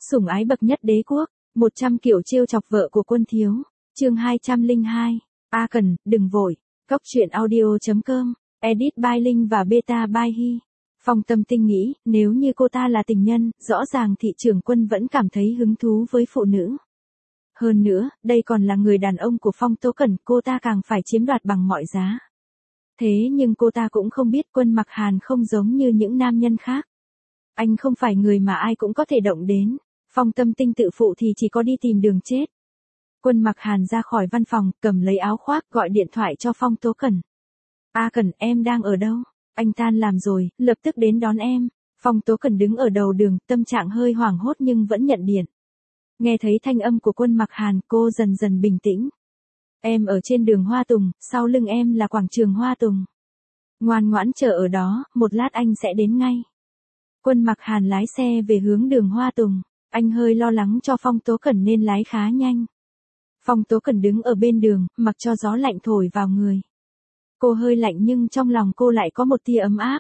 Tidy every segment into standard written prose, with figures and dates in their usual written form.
Sủng ái bậc nhất đế quốc, 100 kiểu trêu chọc vợ của quân thiếu. Chương 202. A Cần, đừng vội. Cóc truyện audio.com, edit by Linh và beta by Hi. Phong Tâm Tinh nghĩ, nếu như cô ta là tình nhân, rõ ràng thị trưởng Quân vẫn cảm thấy hứng thú với phụ nữ. Hơn nữa, đây còn là người đàn ông của Phong Tố Cẩn, cô ta càng phải chiếm đoạt bằng mọi giá. Thế nhưng cô ta cũng không biết Quân Mặc Hàn không giống như những nam nhân khác. Anh không phải người mà ai cũng có thể động đến. Phong Tâm Tinh tự phụ thì chỉ có đi tìm đường chết. Quân Mặc Hàn ra khỏi văn phòng, cầm lấy áo khoác, gọi điện thoại cho Phong Tố Cẩn. A Cẩn, em đang ở đâu? Anh tan làm rồi, lập tức đến đón em. Phong Tố Cẩn đứng ở đầu đường, tâm trạng hơi hoảng hốt nhưng vẫn nhận điện. Nghe thấy thanh âm của Quân Mặc Hàn, cô dần dần bình tĩnh. Em ở trên đường Hoa Tùng, sau lưng em là quảng trường Hoa Tùng. Ngoan ngoãn chờ ở đó, một lát anh sẽ đến ngay. Quân Mặc Hàn lái xe về hướng đường Hoa Tùng. Anh hơi lo lắng cho Phong Tố Cẩn nên lái khá nhanh. Phong Tố Cẩn đứng ở bên đường, mặc cho gió lạnh thổi vào người. Cô hơi lạnh nhưng trong lòng cô lại có một tia ấm áp.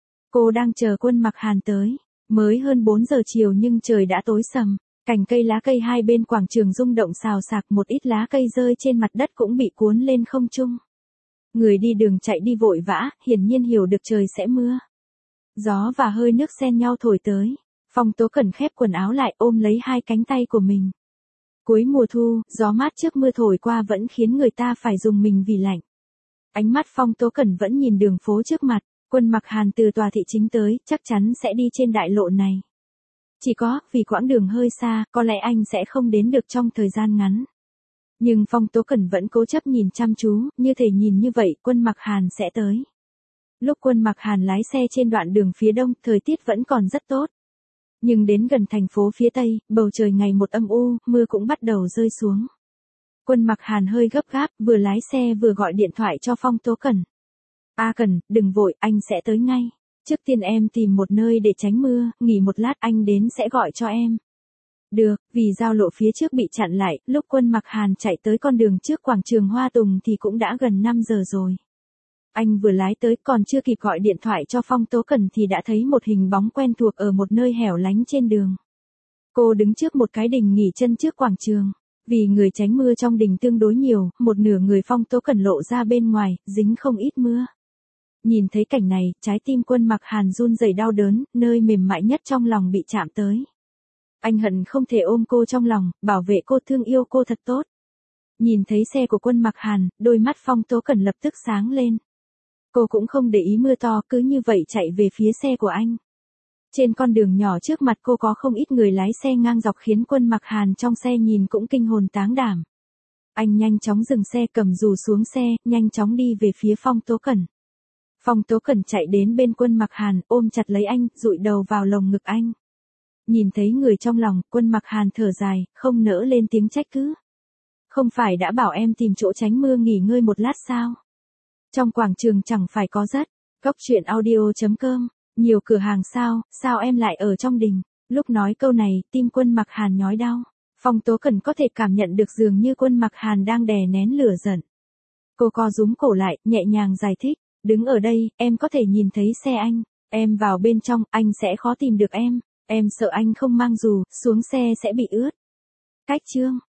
Cô đang chờ Quân Mặc Hàn tới. Mới hơn 4 giờ chiều nhưng trời đã tối sầm. Cành cây lá cây hai bên quảng trường rung động xào xạc, một ít lá cây rơi trên mặt đất cũng bị cuốn lên không trung. Người đi đường chạy đi vội vã, hiển nhiên hiểu được trời sẽ mưa. Gió và hơi nước xen nhau thổi tới. Phong Tố Cẩn khép quần áo lại, ôm lấy hai cánh tay của mình. Cuối mùa thu, gió mát trước mưa thổi qua vẫn khiến người ta phải rùng mình vì lạnh. Ánh mắt Phong Tố Cẩn vẫn nhìn đường phố trước mặt. Quân Mặc Hàn từ tòa thị chính tới, chắc chắn sẽ đi trên đại lộ này. Chỉ có, vì quãng đường hơi xa, có lẽ anh sẽ không đến được trong thời gian ngắn. Nhưng Phong Tố Cẩn vẫn cố chấp nhìn chăm chú, như thể nhìn như vậy, Quân Mặc Hàn sẽ tới. Lúc Quân Mặc Hàn lái xe trên đoạn đường phía đông, thời tiết vẫn còn rất tốt. Nhưng đến gần thành phố phía tây, bầu trời ngày một âm u, mưa cũng bắt đầu rơi xuống. Quân Mặc Hàn hơi gấp gáp, vừa lái xe vừa gọi điện thoại cho Phong Tố Cẩn. A Cẩn, đừng vội, anh sẽ tới ngay. Trước tiên em tìm một nơi để tránh mưa, nghỉ một lát anh đến sẽ gọi cho em. Được, vì giao lộ phía trước bị chặn lại, lúc Quân Mặc Hàn chạy tới con đường trước quảng trường Hoa Tùng thì cũng đã gần 5 giờ rồi. Anh vừa lái tới còn chưa kịp gọi điện thoại cho Phong Tố Cẩn thì đã thấy một hình bóng quen thuộc ở một nơi hẻo lánh trên đường. Cô đứng trước một cái đình nghỉ chân trước quảng trường. Vì người tránh mưa trong đình tương đối nhiều, một nửa người Phong Tố Cẩn lộ ra bên ngoài, dính không ít mưa. Nhìn thấy cảnh này, trái tim Quân Mặc Hàn run rẩy đau đớn, nơi mềm mại nhất trong lòng bị chạm tới. Anh hận không thể ôm cô trong lòng, bảo vệ cô, thương yêu cô thật tốt. Nhìn thấy xe của Quân Mặc Hàn, đôi mắt Phong Tố Cẩn lập tức sáng lên. Cô cũng không để ý mưa to, cứ như vậy chạy về phía xe của anh. Trên con đường nhỏ trước mặt cô có không ít người lái xe ngang dọc khiến Quân Mặc Hàn trong xe nhìn cũng kinh hồn táng đảm. Anh nhanh chóng dừng xe, cầm dù xuống xe, nhanh chóng đi về phía Phong Tố Cẩn. Phong Tố Cẩn chạy đến bên Quân Mặc Hàn, ôm chặt lấy anh, dụi đầu vào lồng ngực anh. Nhìn thấy người trong lòng, Quân Mặc Hàn thở dài, không nỡ lên tiếng trách cứ. Không phải đã bảo em tìm chỗ tránh mưa nghỉ ngơi một lát sao? Trong quảng trường chẳng phải có rất. Cóc truyện audio.com, nhiều cửa hàng sao em lại ở trong đình? Lúc nói câu này, tim Quân Mặc Hàn nhói đau. Phong Tố Cẩn có thể cảm nhận được dường như Quân Mặc Hàn đang đè nén lửa giận. Cô co rúm cổ lại, nhẹ nhàng giải thích. Đứng ở đây, em có thể nhìn thấy xe anh. Em vào bên trong, anh sẽ khó tìm được em. Em sợ anh không mang dù, xuống xe sẽ bị ướt. Cách chương.